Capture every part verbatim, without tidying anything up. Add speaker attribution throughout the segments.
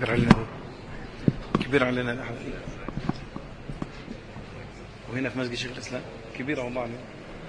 Speaker 1: كبير علينا كبير علينا الأحد. وهنا في مسجد شيخ الإسلام كبيرة والله علينا.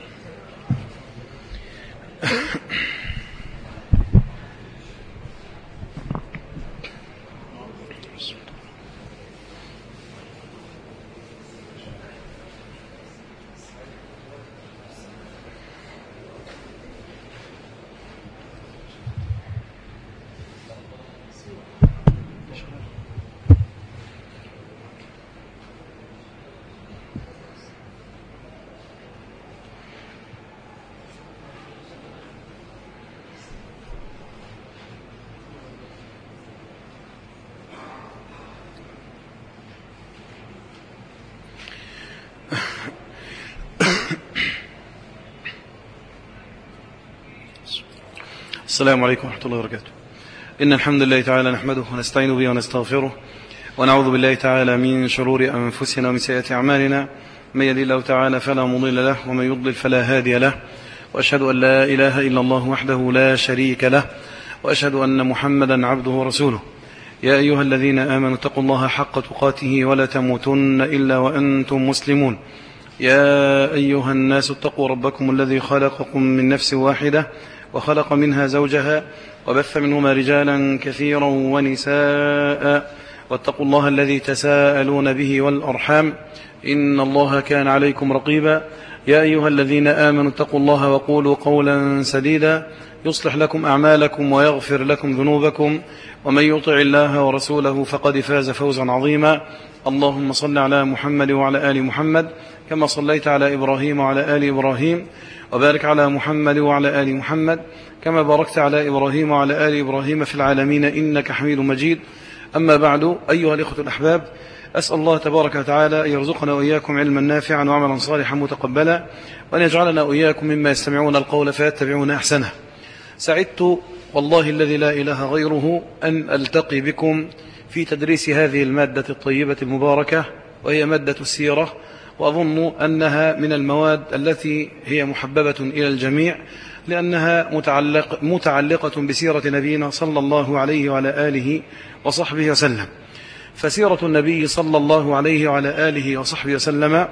Speaker 1: السلام عليكم ورحمة الله وبركاته. إن الحمد لله تعالى نحمده ونستعين به ونستغفره ونعوذ بالله تعالى من شرور أنفسنا ومن سيئات أعمالنا، من يهده الله تعالى فلا مضل له ومن يضلل فلا هادي له، وأشهد أن لا إله إلا الله وحده لا شريك له، وأشهد أن محمدا عبده ورسوله. يا أيها الذين آمنوا اتقوا الله حق تقاته ولا تموتن إلا وأنتم مسلمون. يا أيها الناس اتقوا ربكم الذي خلقكم من نفس واحدة وخلق منها زوجها وبث منهما رجالا كثيرا ونساء، واتقوا الله الذي تساءلون به والأرحام إن الله كان عليكم رقيبا. يا أيها الذين آمنوا اتقوا الله وقولوا قولا سديدا يصلح لكم أعمالكم ويغفر لكم ذنوبكم، ومن يطع الله ورسوله فقد فاز فوزا عظيما. اللهم صل على محمد وعلى آل محمد كما صليت على إبراهيم وعلى آل إبراهيم، وبارك على محمد وعلى آل محمد كما باركت على إبراهيم وعلى آل إبراهيم في العالمين إنك حميد مجيد. أما بعد، أيها الإخوة الأحباب، أسأل الله تبارك وتعالى أن يرزقنا وإياكم علما نافعا وعملا صالحا متقبلا، وأن يجعلنا وإياكم مما يستمعون القول فيتبعون أحسنه. سعدت والله الذي لا إله غيره أن ألتقي بكم في تدريس هذه المادة الطيبة المباركة، وهي مادة السيرة، وأظن أنها من المواد التي هي محببة إلى الجميع، لأنها متعلق متعلقة بسيرة نبينا صلى الله عليه وعلى آله وصحبه وسلم. فسيرة النبي صلى الله عليه وعلى آله وصحبه وسلم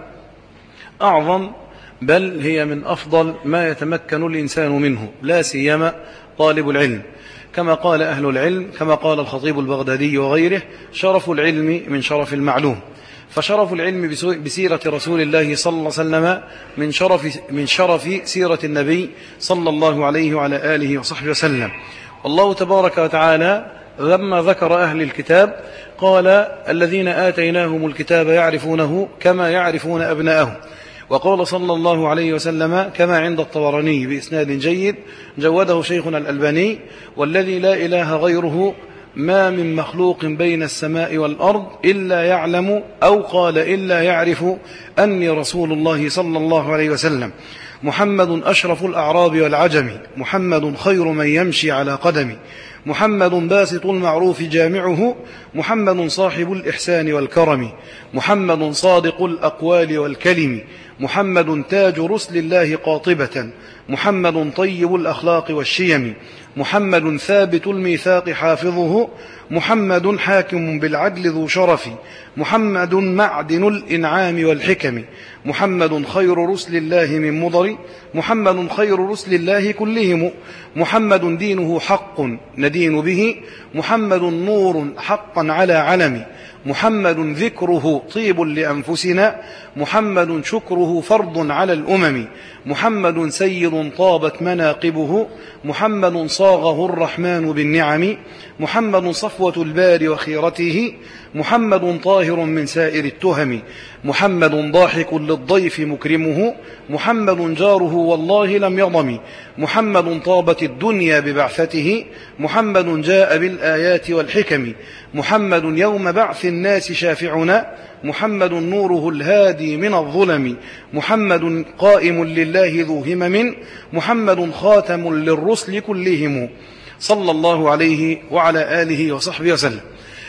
Speaker 1: أعظم، بل هي من أفضل ما يتمكن الإنسان منه، لا سيما طالب العلم، كما قال أهل العلم، كما قال الخطيب البغدادي وغيره: شرف العلم من شرف المعلوم. فشرف العلم بسيرة رسول الله صلى الله عليه وسلم من شرف من شرف سيرة النبي صلى الله عليه وعلى آله وصحبه وسلم. والله تبارك وتعالى لما ذكر أهل الكتاب قال: الذين آتيناهم الكتاب يعرفونه كما يعرفون أبناءهم. وقال صلى الله عليه وسلم كما عند الطبراني بإسناد جيد جوده شيخنا الألباني: والذي لا إله غيره ما من مخلوق بين السماء والأرض إلا يعلم، أو قال إلا يعرف، أني رسول الله صلى الله عليه وسلم. محمد أشرف الأعراب والعجم، محمد خير من يمشي على قدم، محمد باسط المعروف جامعه، محمد صاحب الإحسان والكرم، محمد صادق الأقوال والكلم، محمد تاج رسل الله قاطبة، محمد طيب الأخلاق والشيم، محمد ثابت الميثاق حافظه، محمد حاكم بالعدل ذو شرف، محمد معدن الإنعام والحكم، محمد خير رسل الله من مضر، محمد خير رسل الله كلهم، محمد دينه حق ندين به، محمد نور حقا على علم، محمد ذكره طيب لأنفسنا، محمد شكره فرض على الأمم، محمد سيد طابت مناقبه، محمد صاغه الرحمن بالنعم، محمد صفوة البار وخيرته، محمد طاهر من سائر التهم، محمد ضاحك للضيف مكرمه، محمد جاره والله لم يضم، محمد طابت الدنيا ببعثته، محمد جاء بالآيات والحكم، محمد يوم بعث الناس شافعنا، محمد نوره الهادي من الظلم، محمد قائم لله ذو همم، محمد خاتم للرسل كلهم، صلى الله عليه وعلى آله وصحبه وسلم.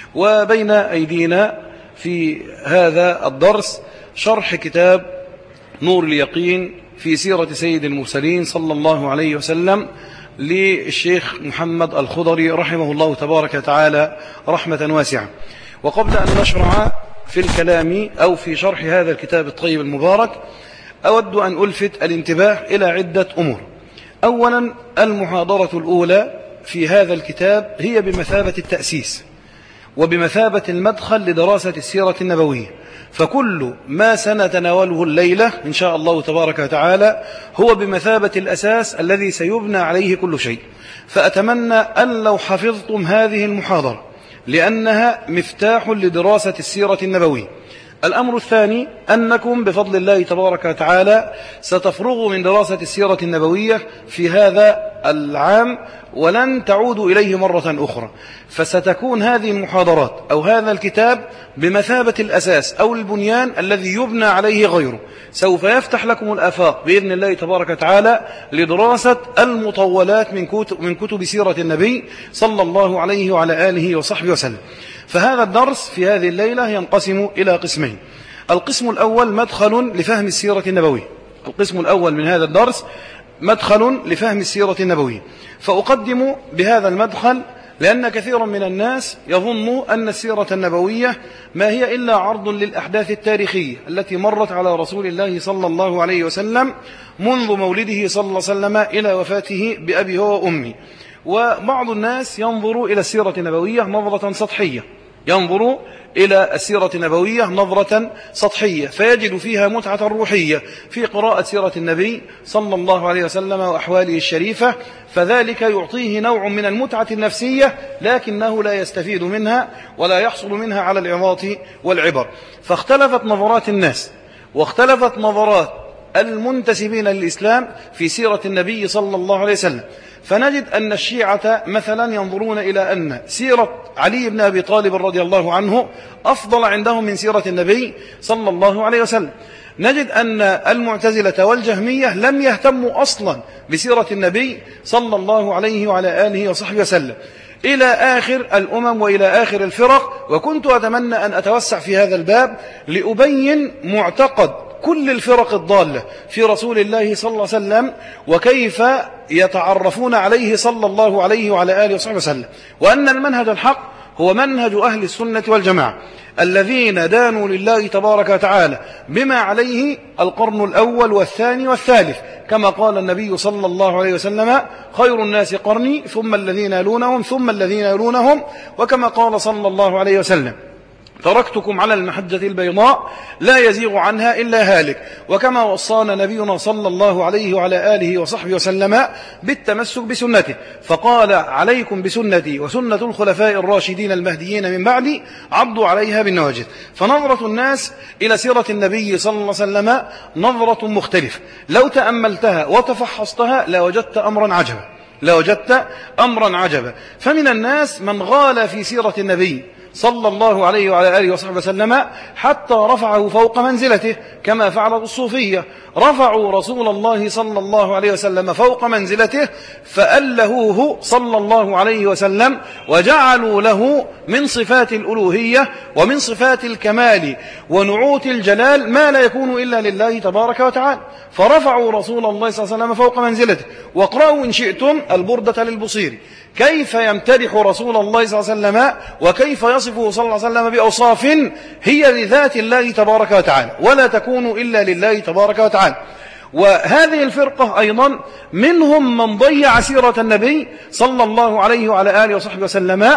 Speaker 1: وبين أيدينا في هذا الدرس شرح كتاب نور اليقين في سيرة سيد المرسلين صلى الله عليه وسلم، للشيخ محمد الخضري رحمه الله تبارك وتعالى رحمة واسعة. وقبل أن نشرع في الكلام أو في شرح هذا الكتاب الطيب المبارك أود أن ألفت الانتباه إلى عدة أمور. أولا، المحاضرة الأولى في هذا الكتاب هي بمثابة التأسيس وبمثابة المدخل لدراسة السيرة النبوية، فكل ما سنتناوله الليلة إن شاء الله تبارك وتعالى هو بمثابة الأساس الذي سيبنى عليه كل شيء. فأتمنى أن لو حفظتم هذه المحاضرة لأنها مفتاح لدراسة السيرة النبوية. الأمر الثاني، أنكم بفضل الله تبارك وتعالى ستفرغوا من دراسة السيرة النبوية في هذا العام ولن تعودوا إليه مرة أخرى، فستكون هذه المحاضرات أو هذا الكتاب بمثابة الأساس أو البنيان الذي يبنى عليه غيره. سوف يفتح لكم الآفاق بإذن الله تبارك وتعالى لدراسة المطولات من كتب, من كتب سيرة النبي صلى الله عليه وعلى آله وصحبه وسلم. فهذا الدرس في هذه الليلة ينقسم إلى قسمين. القسم الأول مدخل لفهم السيرة النبوية. القسم الأول من هذا الدرس مدخل لفهم السيرة النبوية، فأقدم بهذا المدخل لأن كثيرا من الناس يظن أن السيرة النبوية ما هي إلا عرض للأحداث التاريخية التي مرت على رسول الله صلى الله عليه وسلم منذ مولده صلى الله عليه وسلم إلى وفاته بأبي هو وأمي. وبعض الناس ينظر إلى السيرة النبوية نظرة سطحية ينظر إلى السيرة النبوية نظرة سطحية فيجد فيها متعة روحية في قراءة سيرة النبي صلى الله عليه وسلم وأحواله الشريفة، فذلك يعطيه نوع من المتعة النفسية لكنه لا يستفيد منها ولا يحصل منها على العظات والعبر. فاختلفت نظرات الناس واختلفت نظرات المنتسبين للإسلام في سيرة النبي صلى الله عليه وسلم. فنجد أن الشيعة مثلا ينظرون إلى أن سيرة علي بن أبي طالب رضي الله عنه أفضل عندهم من سيرة النبي صلى الله عليه وسلم. نجد أن المعتزلة والجهمية لم يهتموا أصلا بسيرة النبي صلى الله عليه وعلى آله وصحبه وسلم إلى آخر الأمم وإلى آخر الفرق. وكنت أتمنى أن أتوسع في هذا الباب لأبين معتقد كل الفرق الضالة في رسول الله صلى الله عليه وسلم وكيف يتعرفون عليه صلى الله عليه وعلى آله وصحبه وسلم، وأن المنهج الحق هو منهج أهل السنة والجماعة الذين دانوا لله تبارك وتعالى بما عليه القرن الأول والثاني والثالث، كما قال النبي صلى الله عليه وسلم: خير الناس قرني ثم الذين يلونهم ثم الذين يلونهم، وكما قال صلى الله عليه وسلم: تركتكم على المحجة البيضاء لا يزيغ عنها إلا هالك، وكما وصانا نبينا صلى الله عليه وعلى آله وصحبه وسلم بالتمسك بسنته، فقال: عليكم بسنتي وسنة الخلفاء الراشدين المهديين من بعدي عضوا عليها بالنواجذ. فنظرة الناس إلى سيرة النبي صلى الله عليه وسلم نظرة مختلفة، لو تأملتها وتفحصتها لوجدت أمرا عجبا لوجدت أمرا عجبا فمن الناس من غال في سيرة النبي صلى الله عليه وعلى آله وصحبه وسلم حتى رفعه فوق منزلته، كما فعلت الصوفية، رفعوا رسول الله صلى الله عليه وسلم فوق منزلته فألهوه صلى الله عليه وسلم وجعلوا له من صفات الألوهية ومن صفات الكمال ونعوت الجلال ما لا يكون إلا لله تبارك وتعالى، فرفعوا رسول الله صلى الله عليه وسلم فوق منزلته. واقرأوا إن شئتم البردة للبصيري كيف يمتدح رسول الله صلى الله عليه وسلم وكيف يصفه صلى الله عليه وسلم بأوصاف هي لذات الله تبارك وتعالى ولا تكون إلا لله تبارك وتعالى. وهذه الفرقة أيضا منهم من ضيع سيرة النبي صلى الله عليه وعلى آله وصحبه وسلم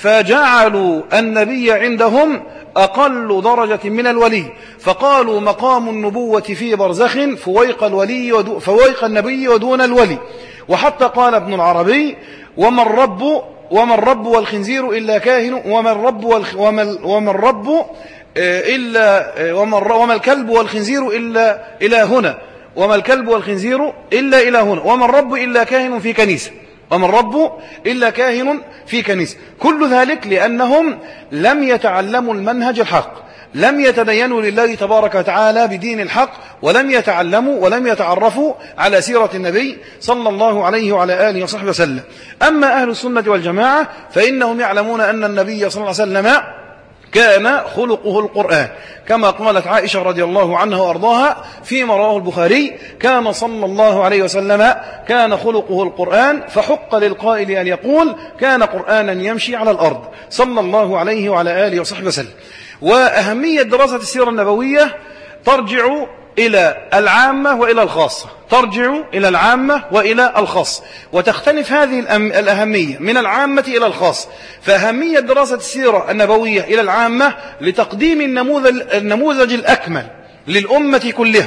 Speaker 1: فجعلوا النبي عندهم أقل درجة من الولي، فقالوا مقام النبوة في برزخ فويق الولي ودو فويق النبي ودون الولي. وحتى قال ابن العربي: وما الرب وما الرب والخنزير إلا كاهن وما الرب والخ وما وما الرب إلا وما وما الكلب والخنزير إلا إلى هنا وما الكلب والخنزير إلا إلى هنا وما الرب إلا كاهن في كنيسة وما الرب إلا كاهن في كنيسة. كل ذلك لأنهم لم يتعلموا المنهج الحق، لم يتدينوا لله تبارك وتعالى بدين الحق، ولم يتعلموا ولم يتعرفوا على سيرة النبي صلى الله عليه وعلى آله وصحبه وسلم. أما أهل السنة والجماعة فإنهم يعلمون أن النبي صلى الله عليه وسلم كان خلقه القرآن، كما قالت عائشة رضي الله عنها وأرضاها فيما رواه البخاري: كان صلى الله عليه وسلم كان خلقه القرآن، فحق للقائل أن يقول كان قرآنا يمشي على الأرض، صلى الله عليه وعلى آله وصحبه وسلم. وأهمية دراسة السيرة النبوية ترجع إلى العامة وإلى الخاصة، ترجع إلى العامة وإلى الخاص، وتختلف هذه الأهمية من العامة إلى الخاص. فأهمية دراسة السيرة النبوية إلى العامة لتقديم النموذج, النموذج الأكمل للأمة كلها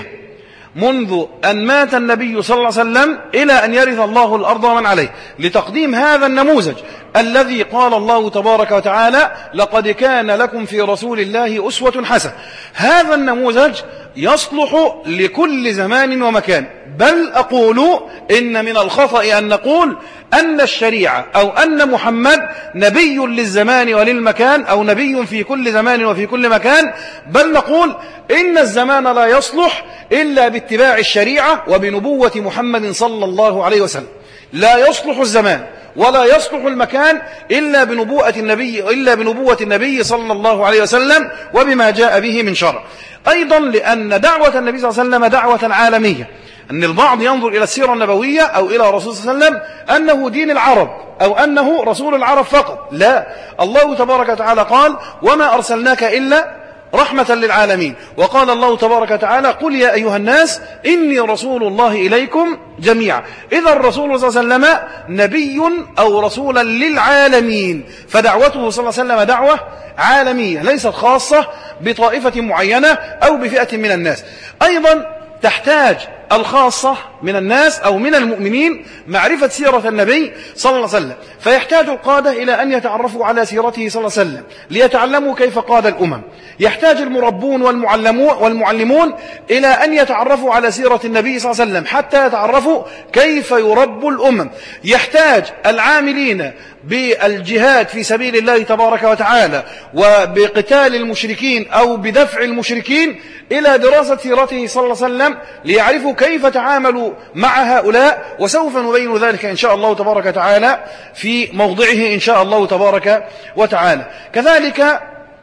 Speaker 1: منذ أن مات النبي صلى الله عليه وسلم إلى أن يرث الله الأرض ومن عليه، لتقديم هذا النموذج الذي قال الله تبارك وتعالى: لقد كان لكم في رسول الله أسوة حسنة. هذا النموذج يصلح لكل زمان ومكان، بل أقول إن من الخطأ أن نقول أن الشريعة أو أن محمد نبي للزمان وللمكان، أو نبي في كل زمان وفي كل مكان، بل نقول إن الزمان لا يصلح إلا باتباع الشريعة وبنبوة محمد صلى الله عليه وسلم. لا يصلح الزمان ولا يصلح المكان إلا بنبوة النبي إلا بنبوة النبي صلى الله عليه وسلم وبما جاء به من شرع. أيضا لأن دعوة النبي صلى الله عليه وسلم دعوة عالمية، أن البعض ينظر إلى السيرة النبوية أو إلى رسول صلى الله عليه وسلم أنه دين العرب أو أنه رسول العرب فقط. لا، الله تبارك وتعالى قال: وما أرسلناك إلا رحمة للعالمين. وقال الله تبارك وتعالى: قل يا أيها الناس إني رسول الله إليكم جميعا. إذا الرسول صلى الله عليه وسلم نبي أو رسولا للعالمين، فدعوته صلى الله عليه وسلم دعوة عالمية ليست خاصة بطائفة معينة أو بفئة من الناس. أيضا تحتاج الخاصة من الناس أو من المؤمنين معرفة سيرة النبي صلى الله عليه وسلم، فيحتاج القادة إلى أن يتعرفوا على سيرته صلى الله عليه وسلم ليتعلموا كيف قاد الأمم. يحتاج المربون والمعلمون إلى أن يتعرفوا على سيرة النبي صلى الله عليه وسلم حتى يتعرفوا كيف يرب الأمم. يحتاج العاملين بالجهاد في سبيل الله تبارك وتعالى وبقتال المشركين أو بدفع المشركين إلى دراسة سيرته صلى الله عليه وسلم ليعرفوا كيف تعاملوا مع هؤلاء، وسوف نبين ذلك إن شاء الله تبارك وتعالى في موضعه إن شاء الله تبارك وتعالى. كذلك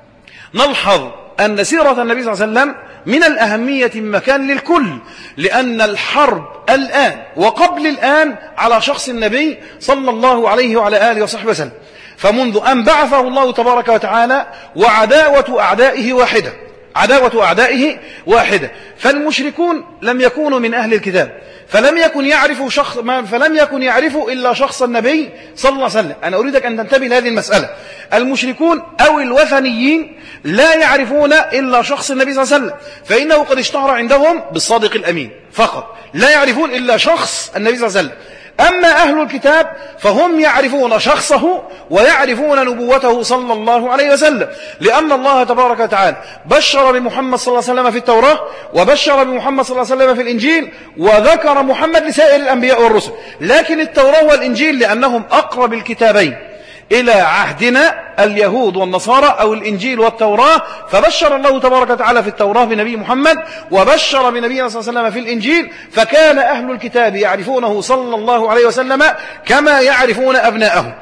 Speaker 1: نلحظ أن سيرة النبي صلى الله عليه وسلم من الأهمية مكان للكل، لأن الحرب الآن وقبل الآن على شخص النبي صلى الله عليه وعلى آله وصحبه وسلم، فمنذ أن بعثه الله تبارك وتعالى وعداوة أعدائه واحدة، عداوة أعدائه واحدة. فالمشركون لم يكونوا من أهل الكتاب، فلم يكن يعرفوا شخص ما فلم يكن يعرفوا إلا شخص النبي صلى الله عليه وسلم. أنا أريدك أن تنتبه لهذه المسألة. المشركون أو الوثنيين لا يعرفون إلا شخص النبي صلى الله عليه وسلم، فإنه قد اشتهر عندهم بالصادق الأمين فقط، لا يعرفون إلا شخص النبي صلى الله عليه وسلم. أما أهل الكتاب فهم يعرفون شخصه ويعرفون نبوته صلى الله عليه وسلم، لأن الله تبارك وتعالى بشر بمحمد صلى الله عليه وسلم في التوراة، وبشر بمحمد صلى الله عليه وسلم في الإنجيل، وذكر محمد لسائر الأنبياء والرسل. لكن التوراة والإنجيل لأنهم أقرب الكتابين إلى عهدنا اليهود والنصارى أو الإنجيل والتوراة، فبشر الله تبارك وتعالى في التوراة بنبي محمد، وبشر بنبينا صلى الله عليه وسلم في الإنجيل، فكان أهل الكتاب يعرفونه صلى الله عليه وسلم كما يعرفون أبناءهم.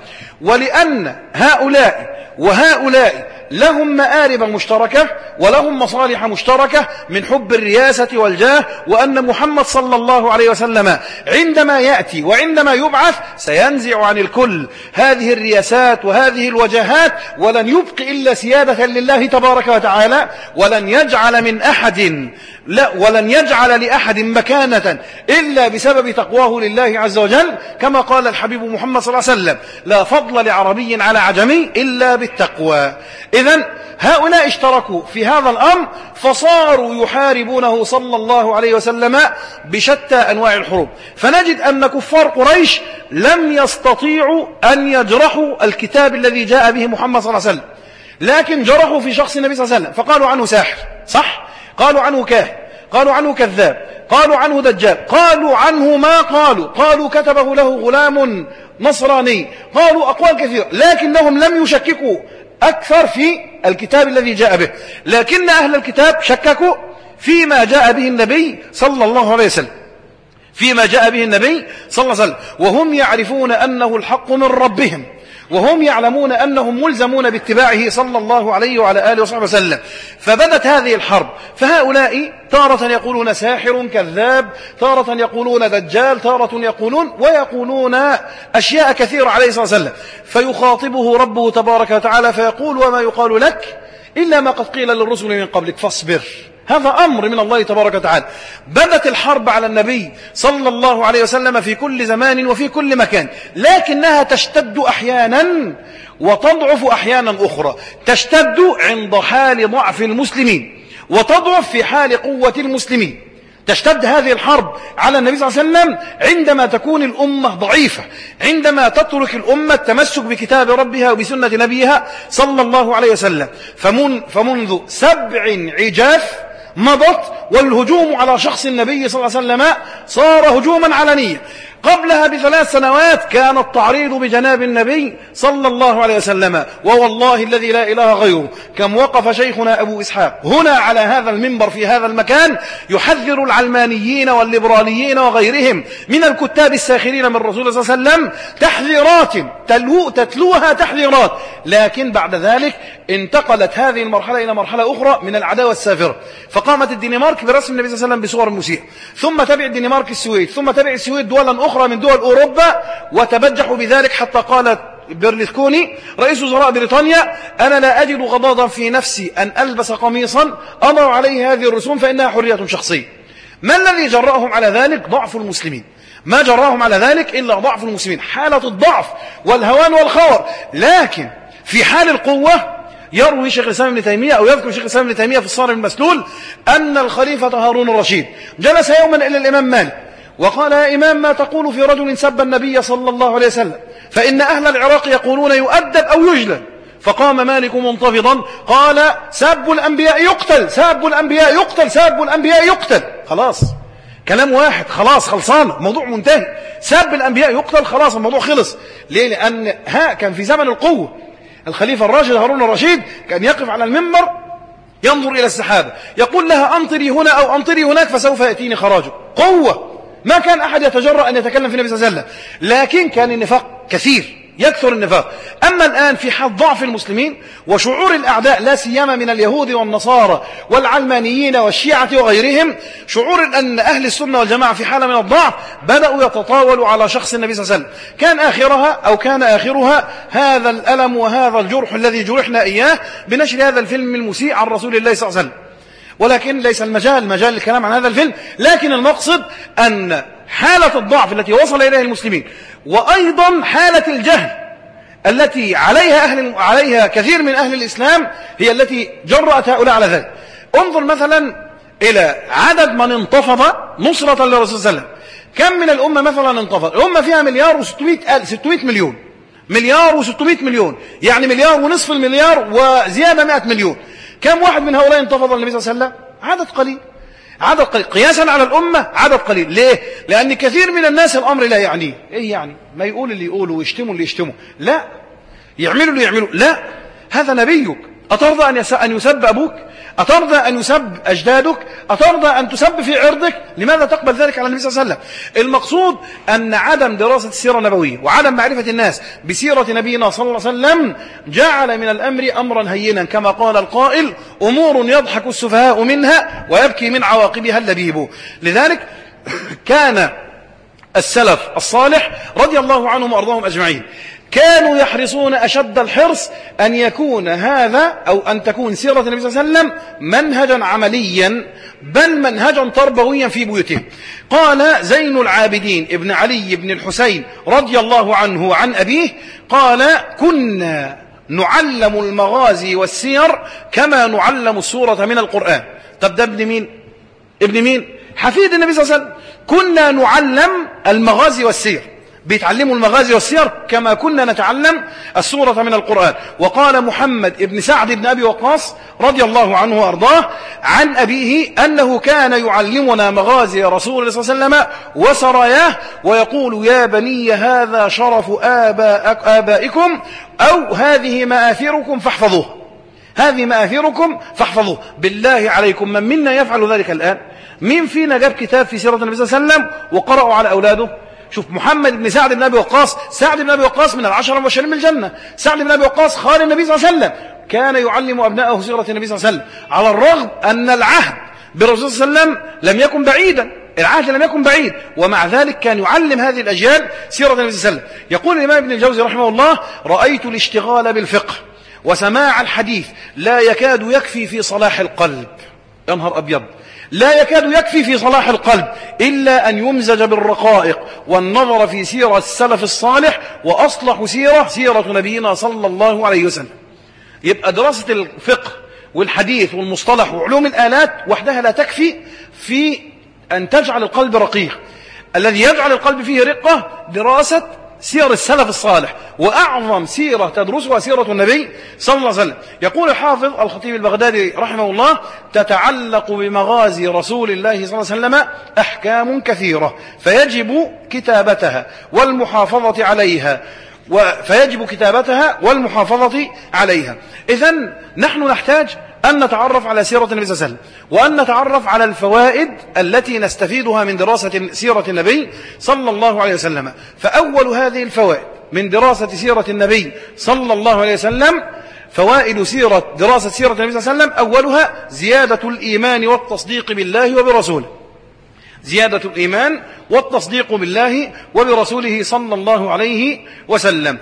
Speaker 1: ولأن هؤلاء وهؤلاء لهم مآرب مشتركة ولهم مصالح مشتركة من حب الرياسة والجاه، وأن محمد صلى الله عليه وسلم عندما يأتي وعندما يبعث سينزع عن الكل هذه الرياسات وهذه الوجاهات، ولن يبق إلا سيادة لله تبارك وتعالى، ولن يجعل من أحد لا ولن يجعل لأحد مكانة إلا بسبب تقواه لله عز وجل، كما قال الحبيب محمد صلى الله عليه وسلم: لا فضل لعربي على عجمي إلا بالتقوى. إذن هؤلاء اشتركوا في هذا الأمر، فصاروا يحاربونه صلى الله عليه وسلم بشتى أنواع الحروب. فنجد أن كفار قريش لم يستطيعوا أن يجرحوا الكتاب الذي جاء به محمد صلى الله عليه وسلم، لكن جرحوا في شخص النبي صلى الله عليه وسلم، فقالوا عنه ساحر، صح؟ قالوا عنه كاهن، قالوا عنه كذاب، قالوا عنه دجال، قالوا عنه ما قالوا، قالوا كتبه له غلام نصراني، قالوا أقوال كثيرة، لكنهم لم يشككوا أكثر في الكتاب الذي جاء به. لكن أهل الكتاب شككوا فيما جاء به النبي صلى الله عليه وسلم، فيما جاء به النبي صلى الله عليه وسلم، وهم يعرفون أنه الحق من ربهم، وهم يعلمون أنهم ملزمون باتباعه صلى الله عليه وعلى آله وصحبه وسلم. فبدت هذه الحرب، فهؤلاء تارة يقولون ساحر كذاب، تارة يقولون دجال، تارة يقولون ويقولون أشياء كثيرة عليه الصلاة والسلام. فيخاطبه ربه تبارك وتعالى فيقول: وما يقال لك إلا ما قد قيل للرسل من قبلك فاصبر. هذا أمر من الله تبارك وتعالى. بدت الحرب على النبي صلى الله عليه وسلم في كل زمان وفي كل مكان، لكنها تشتد أحيانا وتضعف أحيانا أخرى. تشتد عند حال ضعف المسلمين وتضعف في حال قوة المسلمين. تشتد هذه الحرب على النبي صلى الله عليه وسلم عندما تكون الأمة ضعيفة، عندما تترك الأمة التمسك بكتاب ربها وبسنة نبيها صلى الله عليه وسلم. فمن فمنذ سبع عجاف مضت والهجوم على شخص النبي صلى الله عليه وسلم صار هجوما علنيا. قبلها بثلاث سنوات كان التعريض بجناب النبي صلى الله عليه وسلم، ووالله الذي لا إله غيره كم وقف شيخنا أبو إسحاق هنا على هذا المنبر في هذا المكان يحذر العلمانيين والليبراليين وغيرهم من الكتاب الساخرين من رسول صلى الله عليه وسلم تحذيرات تلو تتلوها تحذيرات. لكن بعد ذلك انتقلت هذه المرحلة إلى مرحلة أخرى من العداوة السافرة، فقامت الدنمارك برسم النبي صلى الله عليه وسلم بصور مسيئة، ثم تبع الدنمارك السويد، ثم تبع السويد دولا أخرى من دول أوروبا، وتبجحوا بذلك حتى قالت برلسكوني رئيس وزراء بريطانيا: أنا لا أجد غضاضا في نفسي أن ألبس قميصا أضع عليه هذه الرسوم فإنها حرية شخصية. ما الذي جرأهم على ذلك؟ ضعف المسلمين. ما جرأهم على ذلك إلا ضعف المسلمين، حالة الضعف والهوان والخور. لكن في حال القوة يروي شيخ الإسلام ابن تيمية أو يذكر شيخ الإسلام ابن تيمية في الصارم المسلول أن الخليفة هارون الرشيد جلس يوما إلى الإمام مالك وقال: يا إمام، ما تقول في رجل سب النبي صلى الله عليه وسلم؟ فإن أهل العراق يقولون يؤدب أو يجلد. فقام مالك منتفضا قال: سب الأنبياء يقتل، سب الأنبياء يقتل، سب الأنبياء يقتل. خلاص، كلام واحد، خلاص خلصان، موضوع منتهي. سب الأنبياء يقتل، خلاص الموضوع خلص. ليه؟ لأن ها كان في زمن القوة الخليفة الراشد هارون الرشيد كان يقف على المنبر ينظر إلى السحابة يقول لها: أمطري هنا أو أمطري هناك فسوف يأتيني خراجه. قوة، ما كان أحد يتجرأ أن يتكلم في النبي صلى الله عليه وسلم، لكن كان النفاق كثير، يكثر النفاق. أما الآن في حال ضعف المسلمين وشعور الأعداء لا سيما من اليهود والنصارى والعلمانيين والشيعة وغيرهم، شعور أن أهل السنة والجماعة في حالة من الضعف، بدأوا يتطاولوا على شخص النبي صلى الله عليه وسلم. كان آخرها أو كان آخرها هذا الألم وهذا الجرح الذي جرحنا إياه بنشر هذا الفيلم المسيء عن رسول الله صلى الله عليه وسلم. ولكن ليس المجال مجال الكلام عن هذا الفيلم، لكن المقصد أن حالة الضعف التي وصل إليها المسلمين، وأيضا حالة الجهل التي عليها أهل عليها كثير من أهل الإسلام، هي التي جرأت هؤلاء على ذلك. انظر مثلا إلى عدد من انتفض نصرة للرسول صلى الله عليه وسلم. كم من الأمة مثلا انتفض؟ الأمة فيها مليار وستمائة مليون، مليار وستمائة مليون، يعني مليار ونصف المليار وزيادة مائة مليون. كم واحد من هؤلاء انتفض النبي صلى الله عليه وسلم؟ عدد قليل، عدد قليل قياسا على الأمة، عدد قليل. ليه؟ لأن كثير من الناس الأمر لا يعنيه. إيه يعني؟ ما يقول اللي يقوله ويشتموا اللي يشتموا، لا. يعملوا اللي يعملوا، لا. هذا نبيك. أترضى أن يسب أبوك؟ أترضى أن يسب أجدادك؟ أترضى أن تسب في عرضك؟ لماذا تقبل ذلك على النبي صلى الله عليه وسلم؟ المقصود أن عدم دراسة السيرة النبوية وعدم معرفة الناس بسيرة نبينا صلى الله عليه وسلم جعل من الأمر أمرا هينا، كما قال القائل: أمور يضحك السفهاء منها ويبكي من عواقبها اللبيب. لذلك كان السلف الصالح رضي الله عنهم وأرضاهم أجمعين كانوا يحرصون أشد الحرص أن يكون هذا أو أن تكون سيرة النبي صلى الله عليه وسلم منهجا عمليا، بل منهجا تربويا في بيوتهم. قال زين العابدين ابن علي بن الحسين رضي الله عنه وعن أبيه قال: كنا نعلم المغازي والسير كما نعلم السورة من القرآن. طب ده ابن مين؟ ابن مين؟ حفيد النبي صلى الله عليه وسلم. كنا نعلم المغازي والسير، بيتعلموا المغازي والسير كما كنا نتعلم السورة من القرآن. وقال محمد ابن سعد بن أبي وقاص رضي الله عنه وأرضاه عن أبيه أنه كان يعلمنا مغازي رسول الله صلى الله عليه وسلم وسراياه، ويقول: يا بني هذا شرف آبائك آبائكم أو هذه مآثركم فاحفظوه، هذه مآثركم فاحفظوه. بالله عليكم، من منا يفعل ذلك الآن؟ مين فينا جاب كتاب في سيرة النبي صلى الله عليه وسلم وقرأوا على أولاده شوف محمد بن سعد بن أبي وقاص، سعد بن أبي وقاص من العشرة المبشرين بالجنة، سعد بن أبي وقاص خال النبي صلى الله عليه وسلم، كان يعلم أبنائه سيرة النبي صلى الله عليه وسلم، على الرغم أن العهد بالرسول صلى الله عليه وسلم لم يكن بعيدا، العهد لم يكن بعيد، ومع ذلك كان يعلم هذه الأجيال سيرة النبي صلى الله عليه وسلم. يقول الإمام ابن الجوزي رحمه الله: رأيت الاشتغال بالفقه وسماع الحديث لا يكاد يكفي في صلاح القلب. يا نهار أبيض، لا يكاد يكفي في صلاح القلب إلا أن يمزج بالرقائق والنظر في سيرة السلف الصالح، وأصلح سيرة سيرة نبينا صلى الله عليه وسلم. يبقى دراسة الفقه والحديث والمصطلح وعلوم الآلات وحدها لا تكفي في أن تجعل القلب رقيق. الذي يجعل القلب فيه رقة دراسة سير السلف الصالح، وأعظم سيرة تدرسها سيرة النبي صلى الله عليه وسلم. يقول الحافظ الخطيب البغدادي رحمه الله: تتعلق بمغازي رسول الله صلى الله عليه وسلم أحكام كثيرة، فيجب كتابتها والمحافظة عليها فيجب كتابتها والمحافظة عليها. إذن نحن نحتاج أن نتعرف على سيرة النبي صلى الله عليه وسلم، وأن نتعرف على الفوائد التي نستفيدها من دراسة سيرة النبي صلى الله عليه وسلم. فأول هذه الفوائد من دراسة سيرة النبي صلى الله عليه وسلم، فوائد سيرة دراسة سيرة النبي صلى الله عليه وسلم، أولها زيادة الإيمان والتصديق بالله وبرسوله، زيادة الإيمان والتصديق بالله وبرسوله صلى الله عليه وسلم.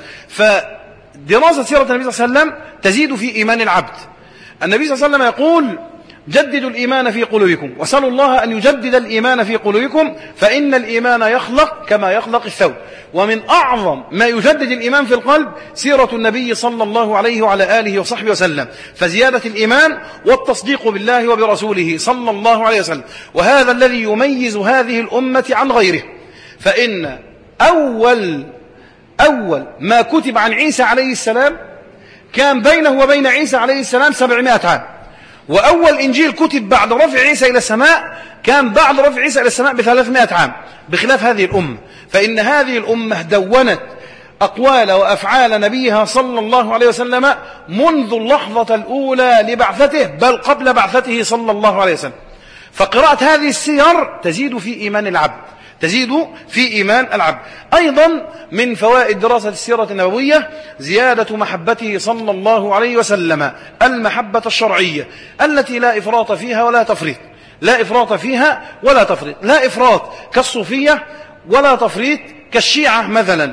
Speaker 1: فدراسة سيرة النبي صلى الله عليه وسلم تزيد في إيمان العبد. النبي صلى الله عليه وسلم يقول: جددوا الإيمان في قلوبكم، وسألوا الله أن يجدد الإيمان في قلوبكم، فإن الإيمان يخلق كما يخلق الثوب. ومن أعظم ما يجدد الإيمان في القلب سيرة النبي صلى الله عليه وعلى آله وصحبه وسلم، فزيادة الإيمان والتصديق بالله وبرسوله صلى الله عليه وسلم. وهذا الذي يميز هذه الأمة عن غيره. فإن أول أول ما كتب عن عيسى عليه السلام كان بينه وبين عيسى عليه السلام سبعمائة عام، وأول إنجيل كتب بعد رفع عيسى إلى السماء كان بعد رفع عيسى إلى السماء بثلاثمائة عام، بخلاف هذه الأمة. فإن هذه الأمة دونت أقوال وأفعال نبيها صلى الله عليه وسلم منذ اللحظة الأولى لبعثته، بل قبل بعثته صلى الله عليه وسلم. فقراءة هذه السير تزيد في إيمان العبد، تزيد في إيمان العبد. أيضا من فوائد دراسة السيرة النبوية زيادة محبته صلى الله عليه وسلم، المحبة الشرعية التي لا إفراط فيها ولا تفريط، لا إفراط فيها ولا تفريط، لا إفراط كالصوفية ولا تفريط كالشيعة مثلا.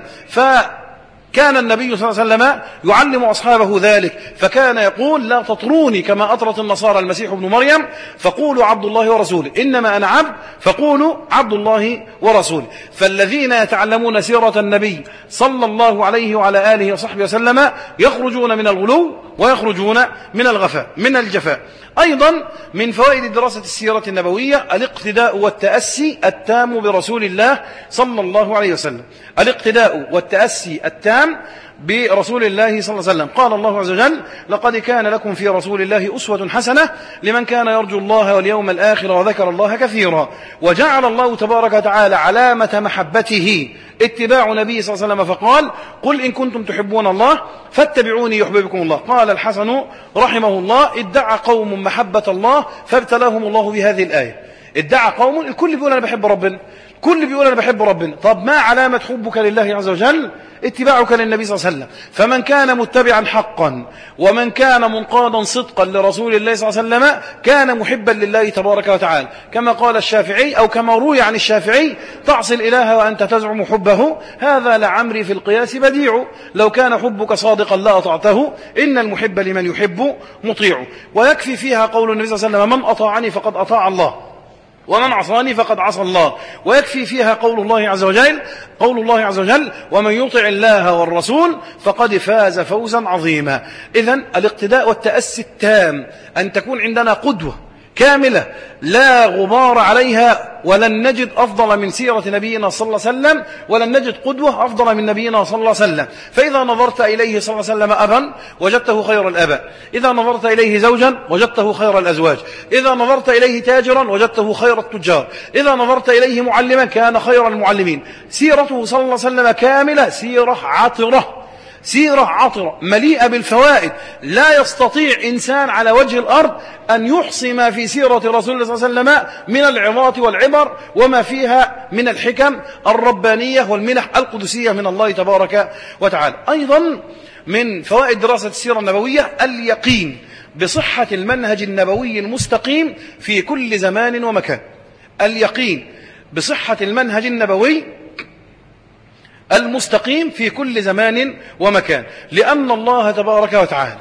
Speaker 1: فكان النبي صلى الله عليه وسلم يعلم أصحابه ذلك، فكان يقول: لا تطروني كما أطرت النصارى المسيح ابن مريم، فقولوا عبد الله ورسوله، إنما أنا عبد فقولوا عبد الله ورسوله. فالذين يتعلمون سيرة النبي صلى الله عليه وعلى آله وصحبه وسلم يخرجون من الغلو ويخرجون من الغفاء من الجفاء. أيضا من فوائد دراسة السيرة النبوية الاقتداء والتأسي التام برسول الله صلى الله عليه وسلم، الاقتداء والتأسي التام برسول الله صلى الله عليه وسلم. قال الله عز وجل: لقد كان لكم في رسول الله أسوة حسنة لمن كان يرجو الله واليوم الآخر وذكر الله كثيرا. وجعل الله تبارك وتعالى علامة محبته اتباع نبي صلى الله عليه وسلم، فقال: قل إن كنتم تحبون الله فاتبعوني يحببكم الله. قال الحسن رحمه الله: ادعى قوم محبة الله فابتلاهم الله بهذه الآية. ادعى قوم، الكل بيقول أنا بحب ربنا، الكل بيقول أنا بحب ربنا. طب ما علامة حبك لله عز وجل؟ اتباعك للنبي صلى الله عليه وسلم. فمن كان متبعا حقا ومن كان منقادا صدقا لرسول الله صلى الله عليه وسلم كان محبا لله تبارك وتعالى، كما قال الشافعي أو كما روي عن الشافعي: تعصي الإله وأنت تزعم حبه، هذا لعمري في القياس بديع، لو كان حبك صادقا لا أطعته، إن المحب لمن يحب مطيع. ويكفي فيها قول النبي صلى الله عليه وسلم: من أطاعني فقد أطاع الله ومن عصاني فقد عصى الله. ويكفي فيها قول الله عز وجل قول الله عز وجل: ومن يطع الله والرسول فقد فاز فوزا عظيما. إذن الاقتداء والتأسي التام، أن تكون عندنا قدوة كاملة لا غبار عليها، ولن نجد أفضل من سيرة نبينا صلى الله عليه وسلم، ولن نجد قدوة أفضل من نبينا صلى الله عليه وسلم. فإذا نظرت إليه صلى الله عليه وسلم أبا وجدته خير الآباء، إذا نظرت إليه زوجا وجدته خير الأزواج، إذا نظرت إليه تاجرا وجدته خير التجار، إذا نظرت إليه معلما كان خير المعلمين. سيرته صلى الله عليه وسلم كاملة، سيرة عطرة، سيرة عطرة مليئة بالفوائد، لا يستطيع إنسان على وجه الأرض أن يحصي ما في سيرة رسول الله صلى الله عليه وسلم من العظات والعبر وما فيها من الحكم الربانية والمنح القدسية من الله تبارك وتعالى. أيضا من فوائد دراسة السيرة النبوية اليقين بصحة المنهج النبوي المستقيم في كل زمان ومكان. اليقين بصحة المنهج النبوي المستقيم في كل زمان ومكان، لأن الله تبارك وتعالى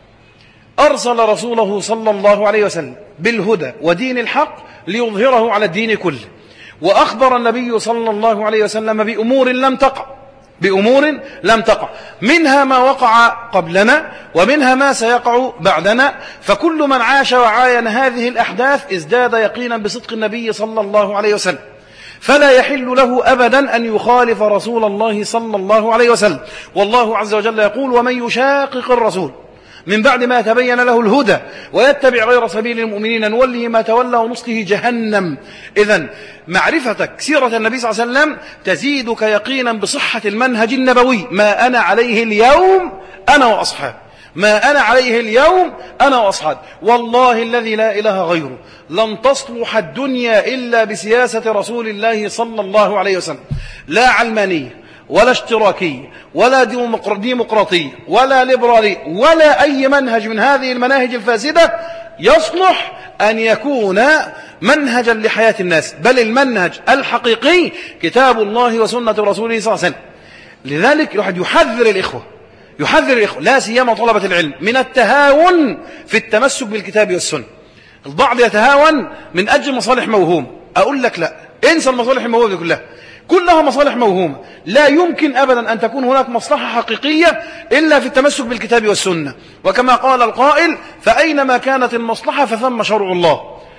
Speaker 1: أرسل رسوله صلى الله عليه وسلم بالهدى ودين الحق ليظهره على الدين كله، وأخبر النبي صلى الله عليه وسلم بأمور لم تقع بأمور لم تقع منها ما وقع قبلنا ومنها ما سيقع بعدنا، فكل من عاش وعاين هذه الأحداث ازداد يقينا بصدق النبي صلى الله عليه وسلم، فلا يحل له أبدا أن يخالف رسول الله صلى الله عليه وسلم. والله عز وجل يقول: ومن يشاقق الرسول من بعد ما تبين له الهدى ويتبع غير سبيل المؤمنين نوله ما تولى ونصله جهنم. إذن معرفتك سيرة النبي صلى الله عليه وسلم تزيدك يقينا بصحة المنهج النبوي. ما أنا عليه اليوم أنا وأصحابي، ما أنا عليه اليوم أنا وأصحابي، والله الذي لا إله غيره لن تصلح الدنيا إلا بسياسة رسول الله صلى الله عليه وسلم. لا علمانية ولا اشتراكية ولا ديمقراطية ولا ليبرالية ولا أي منهج من هذه المناهج الفاسدة يصلح أن يكون منهجا لحياة الناس، بل المنهج الحقيقي كتاب الله وسنة رسوله صلى الله عليه وسلم. لذلك الواحد يحذر الإخوة يحذر الإخوة لا سيما طلبة العلم من التهاون في التمسك بالكتاب والسنة. البعض يتهاون من أجل مصالح موهومة. أقول لك لا، انسى المصالح الموهومة دي كلها، كلها مصالح موهومة. لا يمكن أبدا أن تكون هناك مصلحة حقيقية إلا في التمسك بالكتاب والسنة، وكما قال القائل: فأينما كانت المصلحة فثم شرع الله،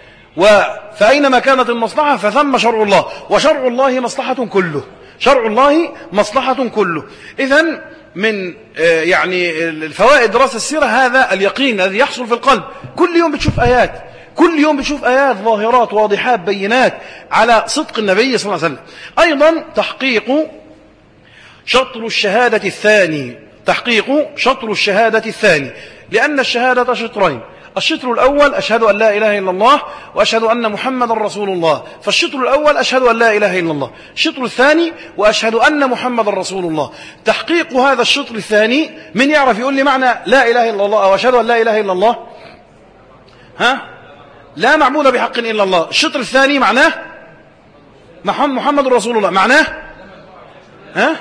Speaker 1: وفأينما كانت المصلحة فثم شرع الله، وشرع الله مصلحة كله، شرع الله مصلحة كله. إذن من يعني الفوائد دراسة السيرة هذا اليقين الذي يحصل في القلب. كل يوم بتشوف آيات، كل يوم بتشوف آيات ظاهرات واضحات بينات على صدق النبي صلى الله عليه وسلم. أيضا تحقيق شطر الشهادة الثاني تحقيق شطر الشهادة الثاني لأن الشهادة شطرين: الشطر الأول أشهد أن لا إله إلا الله وأشهد أن محمد رسول الله، فالشطر الأول أشهد أن لا إله إلا الله، الشطر الثاني وأشهد أن محمد رسول الله. تحقيق هذا الشطر الثاني، من يعرف يقول لي معنى لا إله إلا الله أو أشهد أن لا إله إلا الله؟ ها؟ لا معبود بحق إلا الله. الشطر الثاني معناه محمد رسول الله، معناه ها؟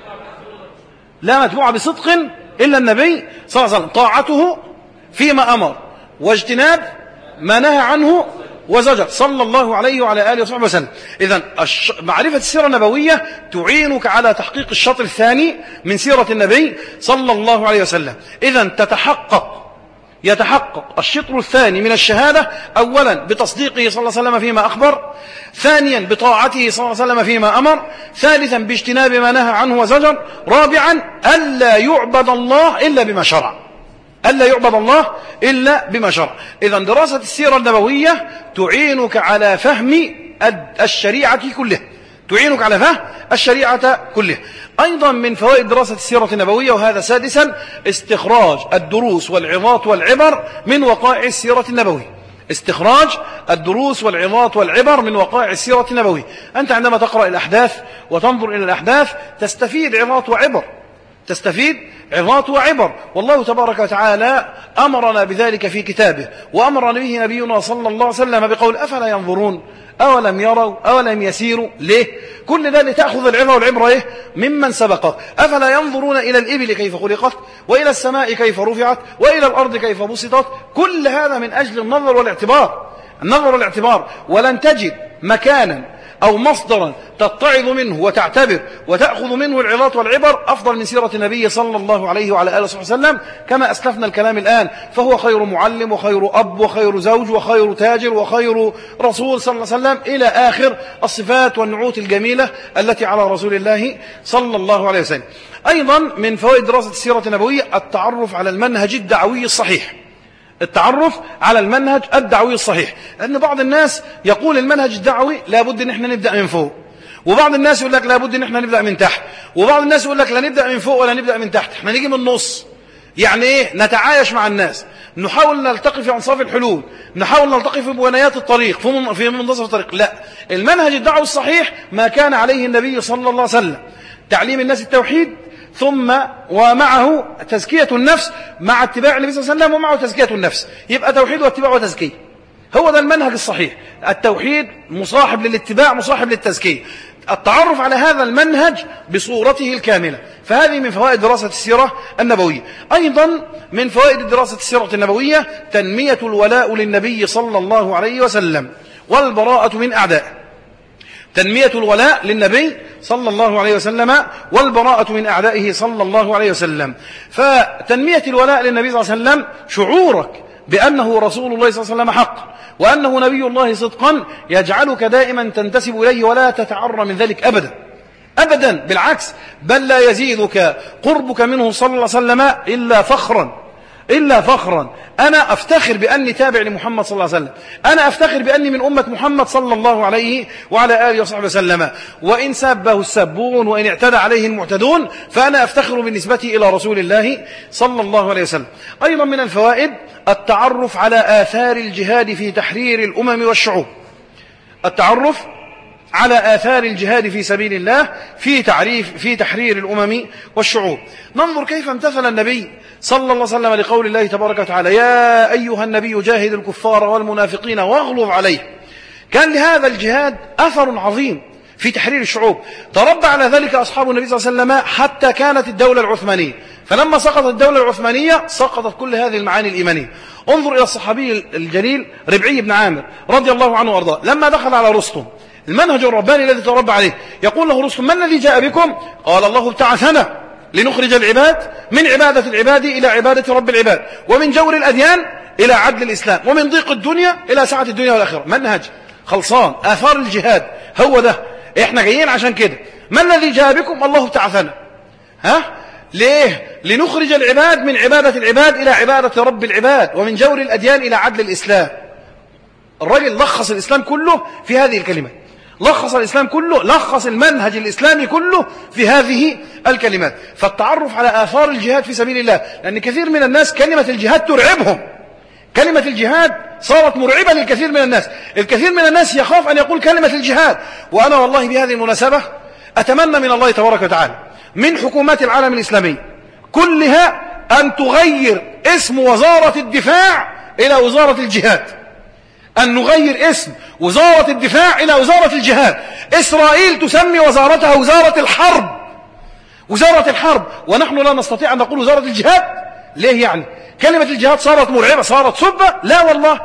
Speaker 1: لا متبوع بصدق إلا النبي صلى الله عليه وسلم، طاعته فيما أمر واجتناب ما نهى عنه وزجر صلى الله عليه وعلى آله وصحبه وسلم. إذن معرفة السيرة النبوية تعينك على تحقيق الشطر الثاني من سيرة النبي صلى الله عليه وسلم. إذن تتحقق يتحقق الشطر الثاني من الشهادة أولا بتصديقه صلى الله عليه وسلم فيما أخبر، ثانيا بطاعته صلى الله عليه وسلم فيما أمر، ثالثا باجتناب ما نهى عنه وزجر، رابعا ألا يعبد الله إلا بما شرع ألا يعبد الله إلا بما شرع. إذن دراسة السيرة النبوية تعينك على فهم الشريعة كلها تعينك على فهم الشريعة كلها. أيضا من فوائد دراسة السيرة النبوية، وهذا سادسا، استخراج الدروس والعظات والعبر من وقائع السيرة النبوية. استخراج الدروس والعظات والعبر من وقائع السيرة النبوية. أنت عندما تقرأ الأحداث وتنظر إلى الأحداث تستفيد عظات وعبر تستفيد عظات وعبر والله تبارك وتعالى أمرنا بذلك في كتابه، وأمر به نبينا صلى الله عليه وسلم بقول: أفلا ينظرون أولم يروا أولم يسيروا. ليه؟ كل ده لتأخذ العظة والعبرة إيه؟ ممن سبقك. أفلا ينظرون إلى الإبل كيف خلقت، وإلى السماء كيف رفعت، وإلى الأرض كيف بسطت. كل هذا من أجل النظر والاعتبار النظر والاعتبار ولن تجد مكانا أو مصدرا تتعظ منه وتعتبر وتأخذ منه العظات والعبر أفضل من سيرة النبي صلى الله عليه وعلى آله وسلم، كما أسلفنا الكلام الآن. فهو خير معلم وخير أب وخير زوج وخير تاجر وخير رسول صلى الله عليه وسلم، إلى آخر الصفات والنعوت الجميلة التي على رسول الله صلى الله عليه وسلم. أيضا من فوائد دراسة السيرة النبوية التعرف على المنهج الدعوي الصحيح التعرف على المنهج الدعوي الصحيح. لأن بعض الناس يقول المنهج الدعوي لابد أن احنا نبدأ من فوق، وبعض الناس يقول لك لابد ان احنا نبدأ من تحت، وبعض الناس يقول لك لا نبدأ من فوق ولا نبدأ من تحت، احنا نيجي من النص. يعني ايه؟ نتعايش مع الناس، نحاول نلتقي في انصاف الحلول، نحاول نلتقي في بنيات الطريق، في منتصف الطريق. لا، المنهج الدعوي الصحيح ما كان عليه النبي صلى الله عليه وسلم، تعليم الناس التوحيد، ثم ومعه تزكية النفس مع اتباع النبي صلى الله عليه وسلم، ومعه تزكية النفس. يبقى توحيد واتباع وتزكية، هو ده المنهج الصحيح. التوحيد مصاحب للاتباع مصاحب للتزكية، التعرف على هذا المنهج بصورته الكاملة. فهذه من فوائد دراسة السيرة النبوية. أيضا من فوائد دراسة السيرة النبوية تنمية الولاء للنبي صلى الله عليه وسلم والبراءة من أعدائه. تنمية الولاء للنبي صلى الله عليه وسلم والبراءة من أعدائه صلى الله عليه وسلم. فتنمية الولاء للنبي صلى الله عليه وسلم شعورك بأنه رسول الله صلى الله عليه وسلم حق، وأنه نبي الله صدقا، يجعلك دائما تنتسب إليه ولا تتعرى من ذلك أبدا أبدا، بالعكس، بل لا يزيدك قربك منه صلى الله عليه وسلم إلا فخرا إلا فخرا. أنا أفتخر بأني تابع لمحمد صلى الله عليه وسلم، أنا أفتخر بأني من أمة محمد صلى الله عليه وعلى آله وصحبه وسلم، وإن سابه السابون وإن اعتدى عليه المعتدون فأنا أفتخر بالنسبة إلى رسول الله صلى الله عليه وسلم. أيضا من الفوائد التعرف على آثار الجهاد في تحرير الأمم والشعوب، التعرف على آثار الجهاد في سبيل الله في تعريف في تحرير الأمم والشعوب. ننظر كيف امتثل النبي صلى الله عليه وسلم لقول الله تبارك وتعالى: يا أيها النبي جاهد الكفار والمنافقين واغلظ عليهم. كان لهذا الجهاد أثر عظيم في تحرير الشعوب، تربى على ذلك أصحاب النبي صلى الله عليه وسلم حتى كانت الدولة العثمانية، فلما سقطت الدولة العثمانية سقطت كل هذه المعاني الإيمانية. انظر إلى الصحابي الجليل ربعي بن عامر رضي الله عنه وأرضاه، لما دخل على رستم، المنهج الرباني الذي تربى عليه، يقول له رستم: ما الذي جاء بكم؟ قال: الله ابتعثنا لنخرج العباد من عبادة العباد إلى عبادة رب العباد، ومن جور الأديان إلى عدل الإسلام، ومن ضيق الدنيا إلى سعة الدنيا والآخرة. منهج خلصان، آثار الجهاد، هو ده إحنا جايين عشان كده. ما الذي جاء بكم؟ الله ابتعثنا. ها؟ ليه؟ لنخرج العباد من عبادة العباد إلى عبادة رب العباد، ومن جور الأديان إلى عدل الإسلام. الرجل لخص الإسلام كله في هذه الكلمة، لخص الإسلام كله، لخص المنهج الإسلامي كله في هذه الكلمات. فالتعرف على آثار الجهاد في سبيل الله، لأن كثير من الناس كلمة الجهاد ترعبهم، كلمة الجهاد صارت مرعبة للكثير من الناس. الكثير من الناس يخاف أن يقول كلمة الجهاد. وأنا والله بهذه المناسبة أتمنى من الله تبارك وتعالى من حكومات العالم الإسلامي كلها أن تغير اسم وزارة الدفاع إلى وزارة الجهاد، أن نغير اسم وزارة الدفاع إلى وزارة الجهاد. إسرائيل تسمي وزارتها وزارة الحرب، وزارة الحرب، ونحن لا نستطيع أن نقول وزارة الجهاد. ليه يعني؟ كلمة الجهاد صارت مرعبة، صارت سبة؟ لا والله،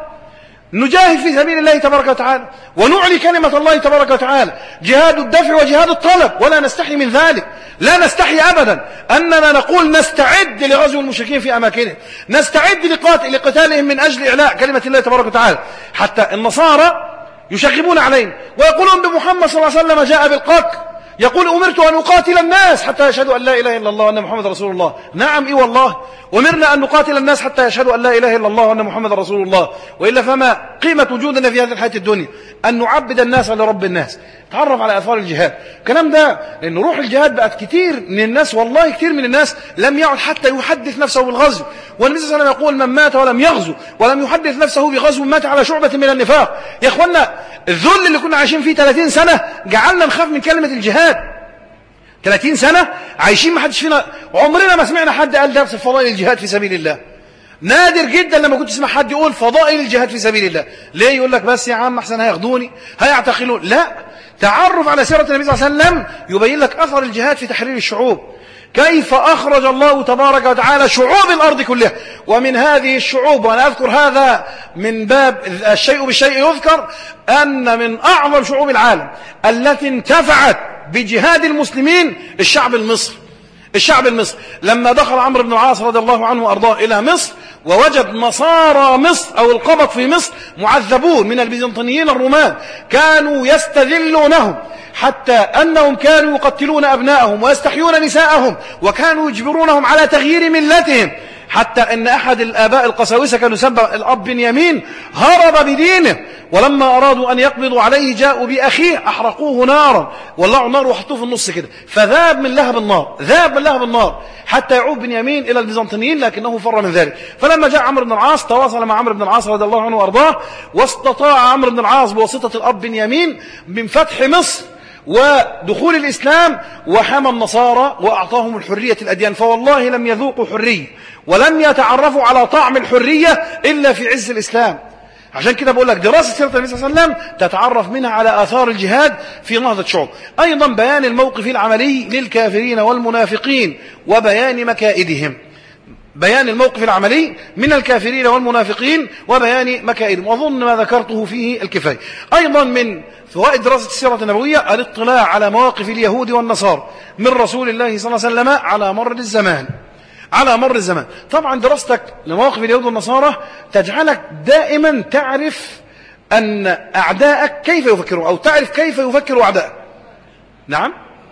Speaker 1: نجاهد في سبيل الله تبارك وتعالى ونعلي كلمة الله تبارك وتعالى، جهاد الدفع وجهاد الطلب، ولا نستحي من ذلك، لا نستحي أبدا أننا نقول نستعد لغزو المشركين في أماكنهم، نستعد لقتالهم من أجل إعلاء كلمة الله تبارك وتعالى. حتى النصارى يشغبون علينا ويقولون بمحمد صلى الله عليه وسلم جاء بالقتل، يقول: أمرت أن أقاتل الناس حتى يشهدوا أن لا إله إلا الله وأن محمد رسول الله. نعم، إيه والله، أمرنا أن نقاتل الناس حتى يشهدوا أن لا إله إلا الله وأن محمد رسول الله، وإلا فما قيمة وجودنا في هذه الحياة الدنيا؟ أن نعبد الناس لرب الناس. تعرف على آثار الجهاد، الكلام ده لأن روح الجهاد بقت كتير من الناس، والله كتير من الناس لم يعد حتى يحدث نفسه بالغزو. والنبي صلى الله عليه وسلم يقول: من مات ولم يغزو ولم يحدث نفسه بغزو مات على شعبة من النفاق. يا إخوانا، الذل اللي كنا عايشين فيه ثلاثين سنة جعلنا نخاف من كلمة الجهاد. ثلاثين سنة عايشين ما حدش فينا، عمرنا ما سمعنا حد قال درس فضائل الجهاد في سبيل الله. نادر جدا لما كنت تسمع حد يقول فضائل الجهاد في سبيل الله. ليه؟ يقول لك بس يا عم احسن هياخدوني هيعتقلون. لا، تعرف على سيرة النبي صلى الله عليه وسلم يبين لك أثر الجهاد في تحرير الشعوب، كيف أخرج الله تبارك وتعالى شعوب الأرض كلها. ومن هذه الشعوب، وأنا أذكر هذا من باب الشيء بالشيء يذكر، أن من أعظم شعوب العالم التي انتفعت بجهاد المسلمين الشعب المصري. الشعب المصري لما دخل عمرو بن العاص رضي الله عنه وأرضاه إلى مصر ووجد نصارى مصر أو القبط في مصر معذبون من البيزنطيين الرومان، كانوا يستذلونهم حتى أنهم كانوا يقتلون أبناءهم ويستحيون نساءهم، وكانوا يجبرونهم على تغيير ملتهم، حتى أن أحد الآباء القساوسة كانوا يسمى الأب بنيامين هرب بدينه ولما أرادوا أن يقبضوا عليه جاءوا بأخيه أحرقوه نارا، ولعوا النار وحطوه في النص كده، فذاب من لهب النار، ذاب من لهب النار حتى يعود بنيامين إلى البيزنطيين، لكنه فر من ذلك. فلما جاء عمرو بن العاص تواصل مع عمرو بن العاص رضي الله عنه وأرضاه، واستطاع عمرو بن العاص بواسطة الأب بنيامين من فتح مصر ودخول الإسلام، وحمى النصارى وأعطاهم الحرية الأديان، فوالله لم يذوقوا حرية ولم يتعرفوا على طعم الحرية إلا في عز الإسلام. عشان كده بقول لك دراسة سيرة النبي صلى الله عليه وسلم تتعرف منها على آثار الجهاد في نهضة شعوب. أيضا بيان الموقف العملي للكافرين والمنافقين وبيان مكائدهم، بيان الموقف العملي من الكافرين والمنافقين وبيان مكائدهم، وأظن ما ذكرته فيه الكفاية. أيضا من فوائد دراسة السيرة النبوية الاطلاع على مواقف اليهود والنصارى من رسول الله صلى الله عليه وسلم على مر الزمان، على مر الزمان. طبعا دراستك لمواقف اليهود والنصارى تجعلك دائما تعرف أن أعداءك كيف يفكرون، أو تعرف كيف يفكر أعداءك. نعم،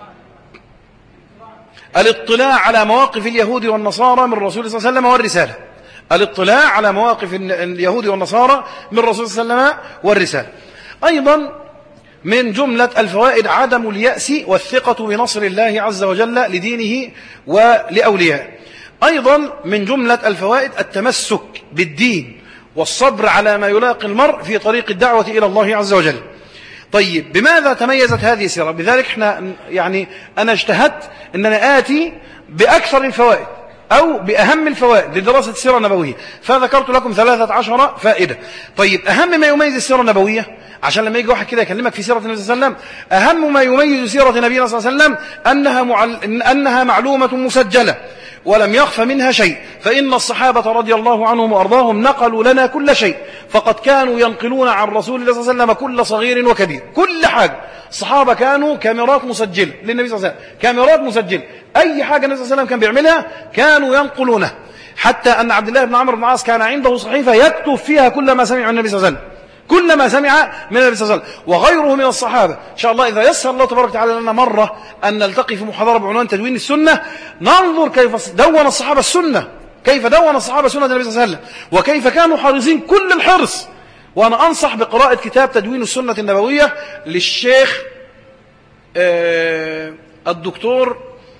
Speaker 1: الاطلاع على مواقف اليهود والنصارى من رسول الله صلى الله عليه وسلم والرسالة، الاطلاع على مواقف اليهود والنصارى من رسول الله صلى الله عليه وسلم والرسالة. أيضا من جملة الفوائد عدم اليأس والثقة بنصر الله عز وجل لدينه ولأوليائه. أيضا من جملة الفوائد التمسك بالدين والصبر على ما يلاقي المرء في طريق الدعوة إلى الله عز وجل. طيب، بماذا تميزت هذه السيرة؟ بذلك احنا يعني أنا اجتهدت أن أنا آتي بأكثر الفوائد أو بأهم الفوائد لدراسة السيرة النبوية، فذكرت لكم ثلاثة عشر فائدة. طيب، أهم ما يميز السيرة النبوية، عشان لما يجي واحد كده يكلمك في سيرة النبي صلى الله عليه وسلم، أهم ما يميز سيرة نبينا صلى الله عليه وسلم أنها, معل... أنها معلومة مسجلة ولم يخف منها شيء، فإن الصحابة رضي الله عنهم وأرضاهم نقلوا لنا كل شيء، فقد كانوا ينقلون عن رسول الله صلى الله عليه وسلم كل صغير وكبير، كل حاجة. الصحابة كانوا كاميرات مسجلة للنبي صلى الله عليه وسلم، كاميرات مسجلة، أي حاجة النبي صلى الله عليه وسلم كان بيعملها كانوا ينقلونها، حتى أن عبد الله بن عمرو بن العاص كان عنده صحيفة يكتب فيها كل ما سمع النبي صلى الله عليه وسلم، كل ما سمع من النبي صلى الله عليه وسلم وغيره من الصحابة. إن شاء الله إذا يسر الله تبارك وتعالى لنا مرة أن نلتقي في محاضرة بعنوان تدوين السنة، ننظر كيف دون الصحابة السنة، كيف دون الصحابة سنة النبي صلى الله عليه وسلم، وكيف كانوا حريصين كل الحرص. وأنا أنصح بقراءة كتاب تدوين السنة النبوية للشيخ آه الدكتور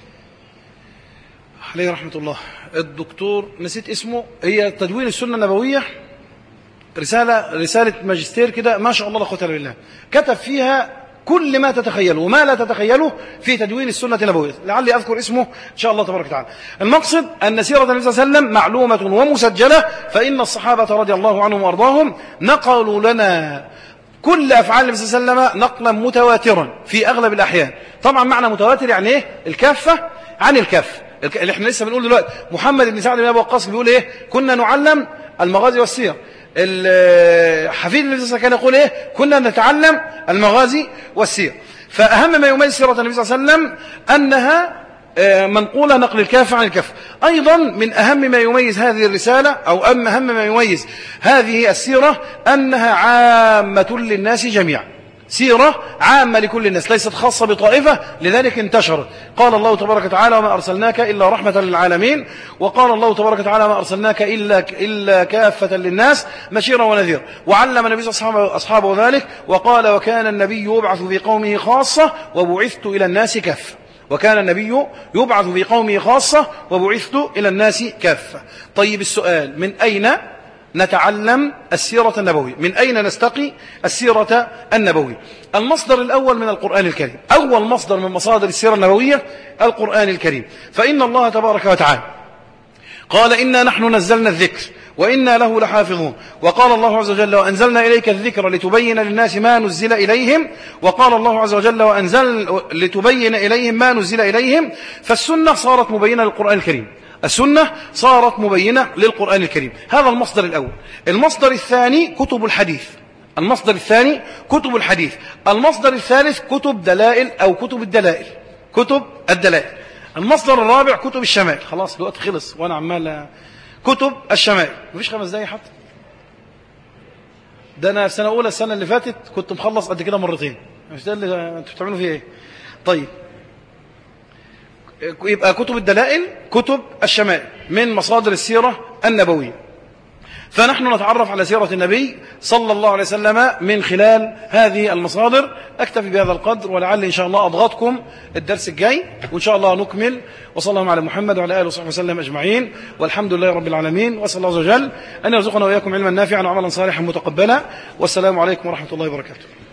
Speaker 1: عليه رحمة الله، الدكتور نسيت اسمه، هي تدوين السنة النبوية، رسالة رسالة ماجستير كده ما شاء الله لا قوة إلا بالله، كتب فيها كل ما تتخيله وما لا تتخيله في تدوين السنة النبوية، لعلي أذكر اسمه إن شاء الله تبارك وتعالى. المقصد أن سيرة النبي صلى الله عليه وسلم معلومة ومسجلة، فإن الصحابة رضي الله عنهم وأرضاهم نقلوا لنا كل أفعال النبي صلى الله عليه وسلم نقلا متواترا في أغلب الأحيان. طبعا معنى متواتر يعني إيه؟ الكافة عن الكافة، اللي احنا لسه بنقول دلوقتي محمد بن سعد بن أبي وقاص بيقول إيه؟ كنا نعلم المغازي والسير. الحفيد النبي صلى الله عليه وسلم كان يقول إيه؟ كنا نتعلم المغازي والسير. فأهم ما يميز سيرة النبي صلى الله عليه وسلم أنها منقولة نقل الكافة عن الكافة. أيضا من أهم ما يميز هذه الرسالة أو أهم أهم ما يميز هذه السيرة أنها عامة للناس جميعا، سيرة عامة لكل الناس، ليست خاصة بطائفة، لذلك انتشرت. قال الله تبارك وتعالى وما أرسلناك إلا رحمة للعالمين، وقال الله تبارك وتعالى ما أرسلناك إلا, إلا كافة للناس بشيرا ونذيرا، وعلم النبي صلى الله عليه وسلم أصحابه ذلك وقال وكان النبي يبعث في قومه خاصة وبعثت إلى الناس كافة. وكان النبي يبعث في قومه خاصة وبعثت إلى الناس كافة. طيب، السؤال من أين نتعلم السيرة النبوية؟ من أين نستقي السيرة النبوية؟ المصدر الأول من القرآن الكريم، أول مصدر من مصادر السيرة النبوية القرآن الكريم. فإن الله تبارك وتعالى قال إنا نحن نزلنا الذكر وإنا له لحافظون، وقال الله عز وجل وأنزلنا إليك الذكر لتبين للناس ما نزل إليهم، وقال الله عز وجل وأنزل لتبين إليهم ما نزل إليهم. فالسنة صارت مبينة للقرآن الكريم، السنة صارت مبينة للقرآن الكريم. هذا المصدر الأول. المصدر الثاني كتب الحديث، المصدر الثاني كتب الحديث. المصدر الثالث كتب دلائل أو كتب الدلائل، كتب الدلائل. المصدر الرابع كتب الشمائل. خلاص الوقت خلص وأنا عمال كتب الشمائل، مفيش خمس دقايق حتى. ده أنا في سنة أولى السنة اللي فاتت كنت مخلص قد كده مرتين، مش ده اللي أنتوا بتعملوا فيه إيه؟ طيب، يبقى كتب الدلائل كتب الشمائل من مصادر السيرة النبوية. فنحن نتعرف على سيرة النبي صلى الله عليه وسلم من خلال هذه المصادر. أكتفي بهذا القدر، ولعل إن شاء الله أضغطكم الدرس الجاي، وإن شاء الله نكمل. وصلى الله على محمد وعلى آله وصحبه وسلم أجمعين، والحمد لله رب العالمين. وأسأل الله عز وجل أن يرزقنا وإياكم علما نافعا وعملا صالحا متقبلا. والسلام عليكم ورحمة الله وبركاته.